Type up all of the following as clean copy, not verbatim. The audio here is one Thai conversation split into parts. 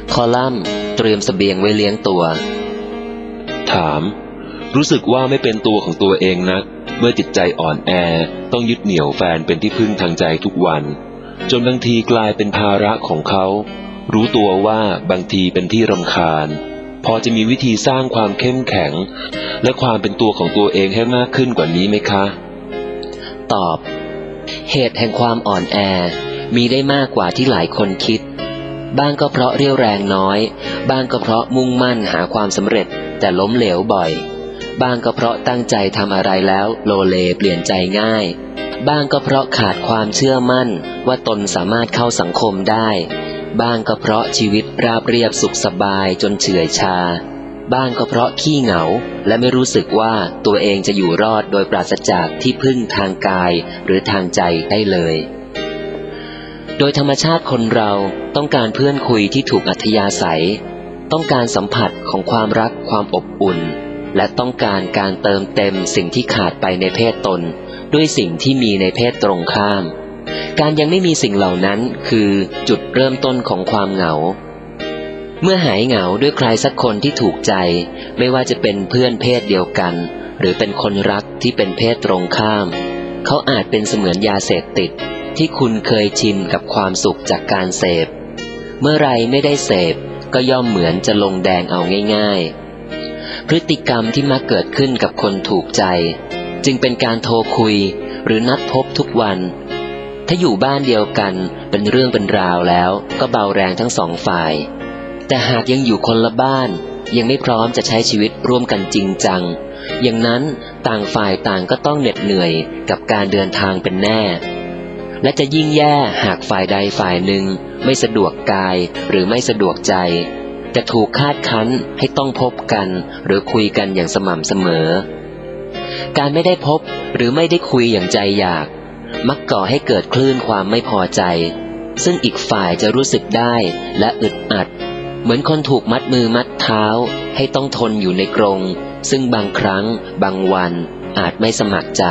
คอลัมน์เตรียมเสบียงไว้เลี้ยงตัวถามรู้สึกว่าไม่เป็นตัวของตัวเองนักเมื่อจิตใจอ่อนแอต้องยึดเหนี่ยวแฟนเป็นที่พึ่งทางใจทุกวันจนบางทีกลายเป็นภาระของเขารู้ตัวว่าบางทีเป็นที่รำคาญพอจะมีวิธีสร้างความเข้มแข็งและความเป็นตัวของตัวเองให้มากขึ้นกว่านี้ไหมคะตอบเหตุแห่งความอ่อนแอมีได้มากกว่าที่หลายคนคิดบ้างก็เพราะเรี่ยวแรงน้อยบ้างก็เพราะมุ่งมั่นหาความสำเร็จแต่ล้มเหลวบ่อยบ้างก็เพราะตั้งใจทำอะไรแล้วโลเลเปลี่ยนใจง่ายบ้างก็เพราะขาดความเชื่อมั่นว่าตนสามารถเข้าสังคมได้บ้างก็เพราะชีวิตราบเรียบสุขสบายจนเฉื่อยชาบ้างก็เพราะขี้เหงาและไม่รู้สึกว่าตัวเองจะอยู่รอดโดยปราศจากที่พึ่งทางกายหรือทางใจได้เลยโดยธรรมชาติคนเราต้องการเพื่อนคุยที่ถูกอัธยาศัยต้องการสัมผัสของความรักความอบอุ่นและต้องการการเติมเต็มสิ่งที่ขาดไปในเพศตนด้วยสิ่งที่มีในเพศตรงข้ามการยังไม่มีสิ่งเหล่านั้นคือจุดเริ่มต้นของความเหงาเมื่อหายเหงาด้วยใครสักคนที่ถูกใจไม่ว่าจะเป็นเพื่อนเพศเดียวกันหรือเป็นคนรักที่เป็นเพศตรงข้ามเขาอาจเป็นเสมือนยาเสพติดที่คุณเคยชินกับความสุขจากการเสพเมื่อไรไม่ได้เสพก็ย่อมเหมือนจะลงแดงเอาง่ายๆพฤติกรรมที่มักเกิดขึ้นกับคนถูกใจจึงเป็นการโทรคุยหรือนัดพบทุกวันถ้าอยู่บ้านเดียวกันเป็นเรื่องเป็นราวแล้วก็เบาแรงทั้งสองฝ่ายแต่หากยังอยู่คนละบ้านยังไม่พร้อมจะใช้ชีวิตร่วมกันจริงจังอย่างนั้นต่างฝ่ายต่างก็ต้องเหน็ดเหนื่อยกับการเดินทางเป็นแน่และจะยิ่งแย่หากฝ่ายใดฝ่ายหนึ่งไม่สะดวกกายหรือไม่สะดวกใจจะถูกคาดคั้นให้ต้องพบกันหรือคุยกันอย่างสม่ำเสมอการไม่ได้พบหรือไม่ได้คุยอย่างใจอยากมักก่อให้เกิดคลื่นความไม่พอใจซึ่งอีกฝ่ายจะรู้สึกได้และอึดอัดเหมือนคนถูกมัดมือมัดเท้าให้ต้องทนอยู่ในกรงซึ่งบางครั้งบางวันอาจไม่สมัครใจ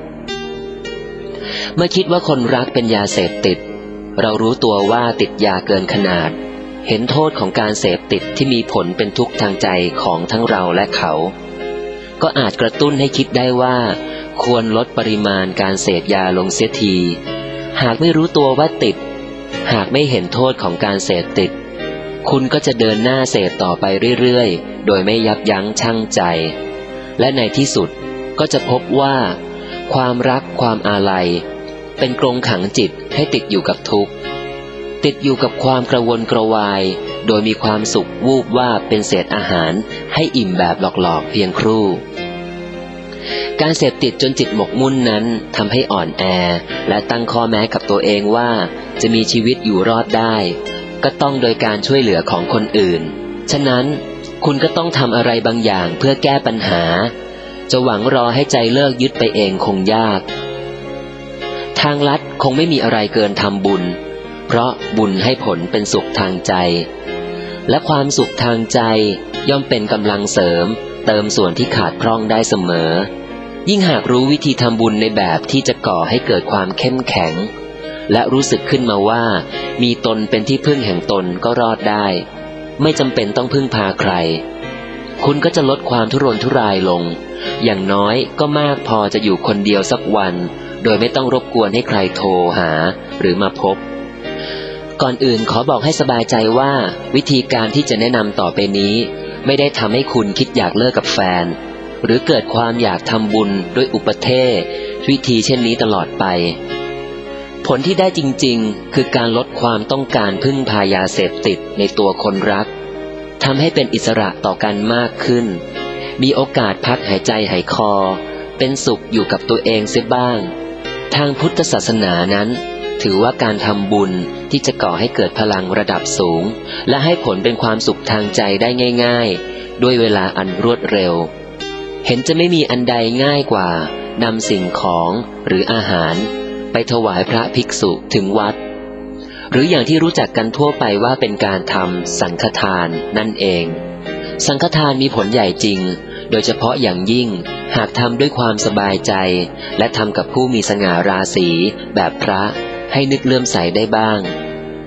เมื่อคิดว่าคนรักเป็นยาเสพติดเรารู้ตัวว่าติดยาเกินขนาดเห็นโทษของการเสพติดที่มีผลเป็นทุกข์ทางใจของทั้งเราและเขาก็อาจกระตุ้นให้คิดได้ว่าควรลดปริมาณการเสพยาลงเสียทีหากไม่รู้ตัวว่าติดหากไม่เห็นโทษของการเสพติดคุณก็จะเดินหน้าเสพต่อไปเรื่อยๆโดยไม่ยับยั้งชั่งใจและในที่สุดก็จะพบว่าความรักความอาลัยเป็นกรงขังจิตให้ติดอยู่กับทุกข์ติดอยู่กับความกระวนกระวายโดยมีความสุขวูบว่าเป็นเศษอาหารให้อิ่มแบบหลอกๆเพียงครู่การเสพติดจนจิตหมกมุ่นนั้นทำให้อ่อนแอและตั้งข้อแม้กับตัวเองว่าจะมีชีวิตอยู่รอดได้ก็ต้องโดยการช่วยเหลือของคนอื่นฉะนั้นคุณก็ต้องทำอะไรบางอย่างเพื่อแก้ปัญหาจะหวังรอให้ใจเลิกยึดไปเองคงยากทางลัดคงไม่มีอะไรเกินทำบุญเพราะบุญให้ผลเป็นสุขทางใจและความสุขทางใจย่อมเป็นกำลังเสริมเติมส่วนที่ขาดพร่องได้เสมอยิ่งหากรู้วิธีทำบุญในแบบที่จะก่อให้เกิดความเข้มแข็งและรู้สึกขึ้นมาว่ามีตนเป็นที่พึ่งแห่งตนก็รอดได้ไม่จำเป็นต้องพึ่งพาใครคุณก็จะลดความทุรนทุรายลงอย่างน้อยก็มากพอจะอยู่คนเดียวสักวันโดยไม่ต้องรบกวนให้ใครโทรหาหรือมาพบก่อนอื่นขอบอกให้สบายใจว่าวิธีการที่จะแนะนำต่อไปนี้ไม่ได้ทำให้คุณคิดอยากเลิกกับแฟนหรือเกิดความอยากทำบุญด้วยอุปเทศวิธีเช่นนี้ตลอดไปผลที่ได้จริงๆคือการลดความต้องการพึ่งพายาเสพติดในตัวคนรักทำให้เป็นอิสระต่อกันมากขึ้นมีโอกาสพักหายใจหายคอเป็นสุขอยู่กับตัวเองเสียบ้างทางพุทธศาสนานั้นถือว่าการทำบุญที่จะก่อให้เกิดพลังระดับสูงและให้ผลเป็นความสุขทางใจได้ง่ายๆด้วยเวลาอันรวดเร็วเห็นจะไม่มีอันใดง่ายกว่านำสิ่งของหรืออาหารไปถวายพระภิกษุถึงวัดหรืออย่างที่รู้จักกันทั่วไปว่าเป็นการทำสังฆทานนั่นเองสังฆทานมีผลใหญ่จริงโดยเฉพาะอย่างยิ่งหากทำด้วยความสบายใจและทำกับผู้มีสง่าราศีแบบพระให้นึกเลื่อมใสได้บ้าง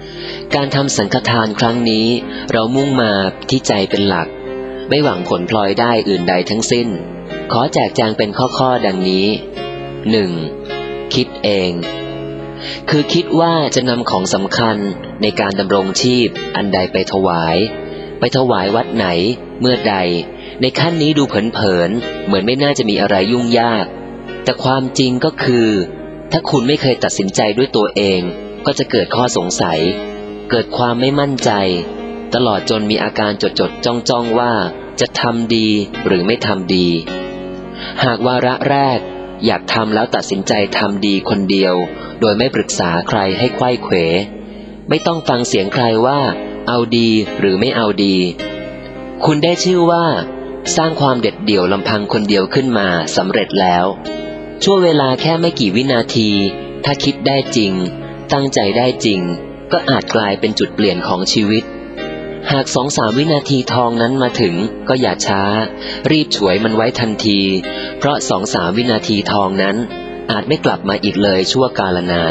การทำสังฆทานครั้งนี้เรามุ่งมาที่ใจเป็นหลักไม่หวังผลพลอยได้อื่นใดทั้งสิ้นขอแจกแจงเป็นข้อๆดังนี้ 1. คิดเองคือคิดว่าจะนำของสำคัญในการดำรงชีพอันใดไปถวายวัดไหนเมื่อใดในขั้นนี้ดูเผินๆเหมือนไม่น่าจะมีอะไรยุ่งยากแต่ความจริงก็คือถ้าคุณไม่เคยตัดสินใจด้วยตัวเองก็จะเกิดข้อสงสัยเกิดความไม่มั่นใจตลอดจนมีอาการจดจ้องว่าจะทำดีหรือไม่ทำดีหากวาระแรกอยากทำแล้วตัดสินใจทำดีคนเดียวโดยไม่ปรึกษาใครให้ไขว้เขวไม่ต้องฟังเสียงใครว่าเอาดีหรือไม่เอาดีคุณได้ชื่อว่าสร้างความเด็ดเดี่ยวลำพังคนเดียวขึ้นมาสำเร็จแล้วช่วงเวลาแค่ไม่กี่วินาทีถ้าคิดได้จริงตั้งใจได้จริงก็อาจกลายเป็นจุดเปลี่ยนของชีวิตหาก 2-3 วินาทีทองนั้นมาถึงก็อย่าช้ารีบฉวยมันไว้ทันทีเพราะ 2-3 วินาทีทองนั้นอาจไม่กลับมาอีกเลยชั่วกาลนาน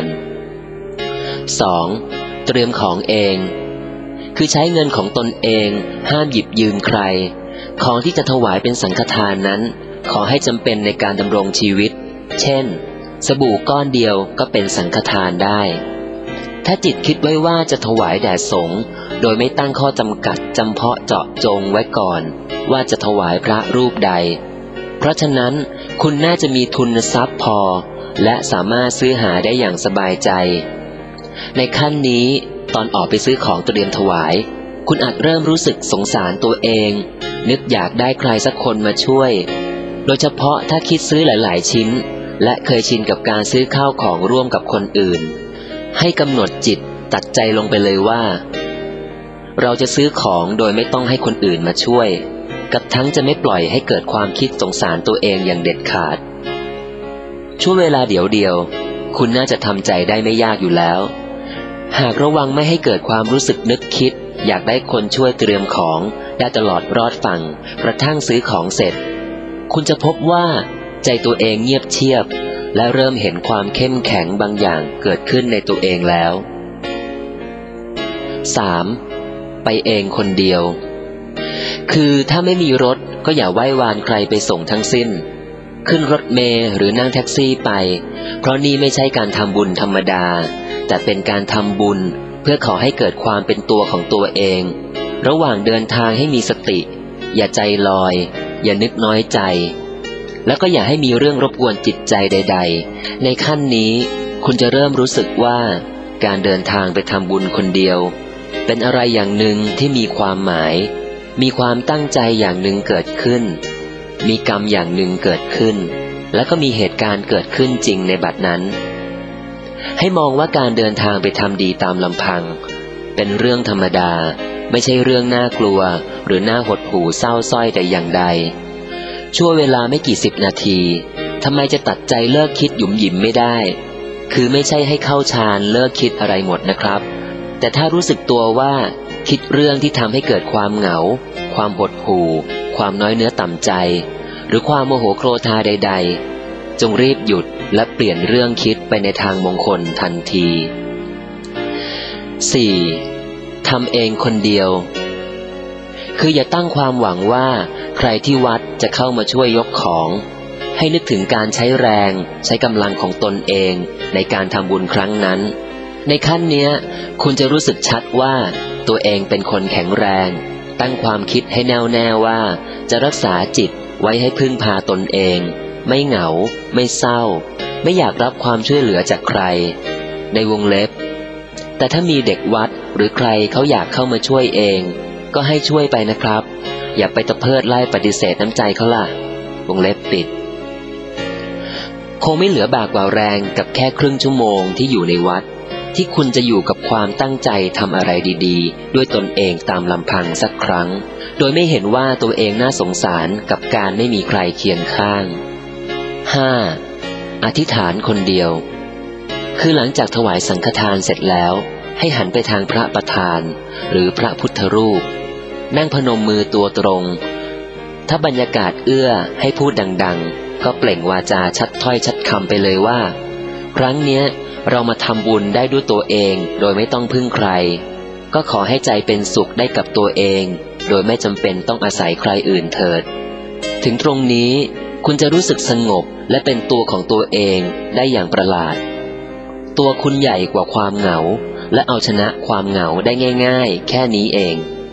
2. เตรียมของเองคือใช้เงินของตนเองห้ามหยิบยืมใครของที่จะถวายเป็นสังฆทานนั้นขอให้จำเป็นในการดำรงชีวิตเช่นสบู่ก้อนเดียวก็เป็นสังฆทานได้ถ้าจิตคิดไว้ว่าจะถวายแด่สงฆ์โดยไม่ตั้งข้อจำกัดจำเพาะเจาะจงไว้ก่อนว่าจะถวายพระรูปใดเพราะฉะนั้นคุณน่าจะมีทุนทรัพย์พอและสามารถซื้อหาได้อย่างสบายใจในขั้นนี้ตอนออกไปซื้อของเตรียมถวายคุณอาจเริ่มรู้สึกสงสารตัวเองนึกอยากได้ใครสักคนมาช่วยโดยเฉพาะถ้าคิดซื้อหลายๆชิ้นและเคยชินกับการซื้อข้าวของร่วมกับคนอื่นให้กำหนดจิตตัดใจลงไปเลยว่าเราจะซื้อของโดยไม่ต้องให้คนอื่นมาช่วยกับทั้งจะไม่ปล่อยให้เกิดความคิดสงสารตัวเองอย่างเด็ดขาดช่วงเวลาเดียวคุณน่าจะทำใจได้ไม่ยากอยู่แล้วหากระวังไม่ให้เกิดความรู้สึกนึกคิดอยากได้คนช่วยเตรียมของได้ตลอดรอดฝั่งกระทั่งซื้อของเสร็จคุณจะพบว่าใจตัวเองเงียบเชียบและเริ่มเห็นความเข้มแข็งบางอย่างเกิดขึ้นในตัวเองแล้ว 3. ไปเองคนเดียวคือถ้าไม่มีรถก็อย่าไหว้วานใครไปส่งทั้งสิ้นขึ้นรถเมล์หรือนั่งแท็กซี่ไปเพราะนี่ไม่ใช่การทำบุญธรรมดาแต่เป็นการทำบุญเพื่อขอให้เกิดความเป็นตัวของตัวเองระหว่างเดินทางให้มีสติอย่าใจลอยอย่านึกน้อยใจแล้วก็อย่าให้มีเรื่องรบกวนจิตใจใดๆในขั้นนี้คุณจะเริ่มรู้สึกว่าการเดินทางไปทำบุญคนเดียวเป็นอะไรอย่างหนึ่งที่มีความหมายมีความตั้งใจอย่างหนึ่งเกิดขึ้นมีกรรมอย่างหนึ่งเกิดขึ้นแล้วก็มีเหตุการณ์เกิดขึ้นจริงในบัดนั้นให้มองว่าการเดินทางไปทำดีตามลำพังเป็นเรื่องธรรมดาไม่ใช่เรื่องน่ากลัวหรือน่าหดหู่เศร้าส้อยแต่อย่างใดชั่วเวลาไม่กี่10 นาทีทำไมจะตัดใจเลิกคิดหยุมหยิมไม่ได้คือไม่ใช่ให้เข้าฌานเลิกคิดอะไรหมดนะครับแต่ถ้ารู้สึกตัวว่าคิดเรื่องที่ทำให้เกิดความเหงาความหดหู่ความน้อยเนื้อต่ำใจหรือความโมโหโกรธาใดๆจงรีบหยุดและเปลี่ยนเรื่องคิดไปในทางมงคลทันที 4. ทำเองคนเดียวคืออย่าตั้งความหวังว่าใครที่วัดจะเข้ามาช่วยยกของให้นึกถึงการใช้แรงใช้กำลังของตนเองในการทำบุญครั้งนั้นในขั้นเนี้ยคุณจะรู้สึกชัดว่าตัวเองเป็นคนแข็งแรงตั้งความคิดให้แน่วแน่ว่าจะรักษาจิตไว้ให้พึ่งพาตนเองไม่เหงาไม่เศร้าไม่อยากรับความช่วยเหลือจากใครในวงเล็บแต่ถ้ามีเด็กวัดหรือใครเขาอยากเข้ามาช่วยเองก็ให้ช่วยไปนะครับอย่าไปตะเพิดไล่ปฏิเสธน้ำใจเขาล่ะวงเล็บปิดคงไม่เหลือบากกว่าแรงกับแค่ครึ่งชั่วโมงที่อยู่ในวัดที่คุณจะอยู่กับความตั้งใจทำอะไรดีๆด้วยตนเองตามลำพังสักครั้งโดยไม่เห็นว่าตัวเองน่าสงสารกับการไม่มีใครเคียงข้าง 5. อธิษฐานคนเดียวคือหลังจากถวายสังฆทานเสร็จแล้วให้หันไปทางพระประธานหรือพระพุทธรูปนั่งพนมมือตัวตรงถ้าบรรยากาศเอื้อให้พูดดังๆก็เปล่งวาจาชัดถ้อยชัดคำไปเลยว่าครั้งเนี้ยเรามาทำบุญได้ด้วยตัวเองโดยไม่ต้องพึ่งใครก็ขอให้ใจเป็นสุขได้กับตัวเองโดยไม่จำเป็นต้องอาศัยใครอื่นเถิดถึงตรงนี้คุณจะรู้สึกสงบและเป็นตัวของตัวเองได้อย่างประหลาดตัวคุณใหญ่กว่าความเหงาและเอาชนะความเหงาได้ง่ายๆแค่นี้เอง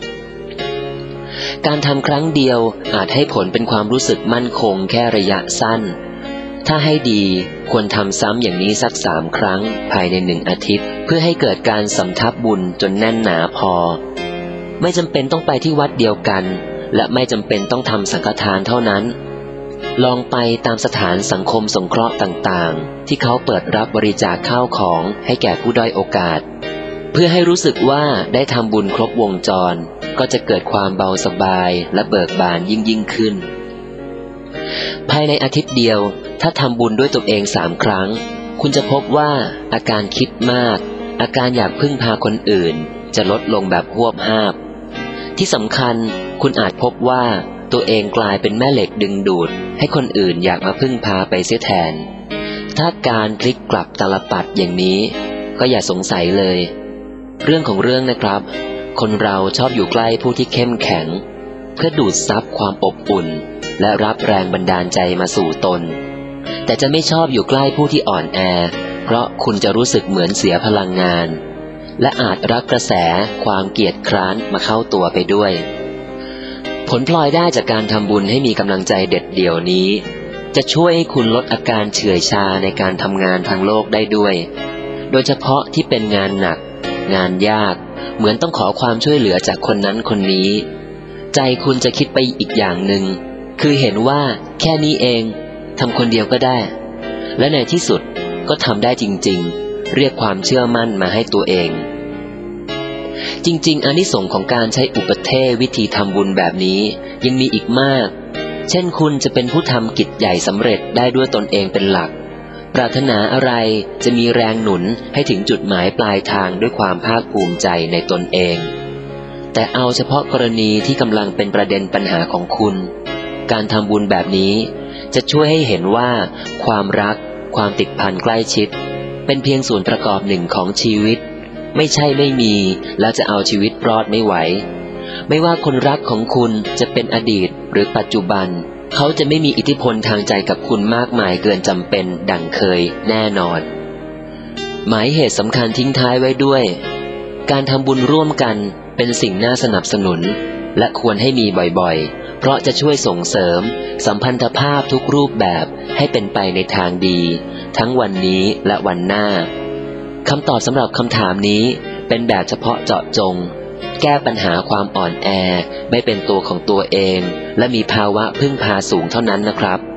การทำครั้งเดียวอาจให้ผลเป็นความรู้สึกมั่นคงแค่ระยะสั้นถ้าให้ดีควรทำซ้ำอย่างนี้สัก3 ครั้งภายใน1 อาทิตย์เพื่อให้เกิดการสำทับบุญจนแน่นหนาพอไม่จำเป็นต้องไปที่วัดเดียวกันและไม่จำเป็นต้องทำสังฆทานเท่านั้นลองไปตามสถานสังคมสงเคราะห์ต่างๆที่เขาเปิดรับบริจาคข้าวของให้แก่ผู้ด้อยโอกาสเพื่อให้รู้สึกว่าได้ทำบุญครบวงจรก็จะเกิดความเบาสบายและเบิกบานยิ่งขึ้นภายในอาทิตย์เดียวถ้าทำบุญด้วยตัวเอง3 ครั้งคุณจะพบว่าอาการคิดมากอาการอยากพึ่งพาคนอื่นจะลดลงแบบหวบหาบที่สำคัญคุณอาจพบว่าตัวเองกลายเป็นแม่เหล็กดึงดูดให้คนอื่นอยากมาพึ่งพาไปเสียแทนถ้าการพลิกกลับตาลปัดอย่างนี้ก็อย่าสงสัยเลยเรื่องของเรื่องนะครับคนเราชอบอยู่ใกล้ผู้ที่เข้มแข็งเพื่อดูดซับความอบอุ่นและรับแรงบันดาลใจมาสู่ตนแต่จะไม่ชอบอยู่ใกล้ผู้ที่อ่อนแอเพราะคุณจะรู้สึกเหมือนเสียพลังงานและอาจรับกระแสความเกียจคร้านมาเข้าตัวไปด้วยผลพลอยได้จากการทำบุญให้มีกำลังใจเด็ดเดี่ยวนี้จะช่วยให้คุณลดอาการเฉื่อยชาในการทำงานทางโลกได้ด้วยโดยเฉพาะที่เป็นงานหนักงานยากเหมือนต้องขอความช่วยเหลือจากคนนั้นคนนี้ใจคุณจะคิดไปอีกอย่างหนึ่งคือเห็นว่าแค่นี้เองทำคนเดียวก็ได้และในที่สุดก็ทำได้จริงๆเรียกความเชื่อมั่นมาให้ตัวเองจริงๆอานิสงส์ของการใช้อุปเทศวิธีทำบุญแบบนี้ยังมีอีกมากเช่นคุณจะเป็นผู้ทำกิจใหญ่สำเร็จได้ด้วยตนเองเป็นหลักปรารถนาอะไรจะมีแรงหนุนให้ถึงจุดหมายปลายทางด้วยความภาคภูมิใจในตนเองแต่เอาเฉพาะกรณีที่กำลังเป็นประเด็นปัญหาของคุณการทำบุญแบบนี้จะช่วยให้เห็นว่าความรักความติดพันใกล้ชิดเป็นเพียงส่วนประกอบหนึ่งของชีวิตไม่ใช่ไม่มีแล้วจะเอาชีวิตรอดไม่ไหวไม่ว่าคนรักของคุณจะเป็นอดีตหรือปัจจุบันเขาจะไม่มีอิทธิพลทางใจกับคุณมากมายเกินจำเป็นดังเคยแน่นอนหมายเหตุสำคัญทิ้งท้ายไว้ด้วยการทำบุญร่วมกันเป็นสิ่งน่าสนับสนุนและควรให้มีบ่อยๆเพราะจะช่วยส่งเสริมสัมพันธภาพทุกรูปแบบให้เป็นไปในทางดีทั้งวันนี้และวันหน้าคำตอบสำหรับคำถามนี้เป็นแบบเฉพาะเจาะจงแก้ปัญหาความอ่อนแอไม่เป็นตัวของตัวเองและมีภาวะพึ่งพาสูงเท่านั้นนะครับ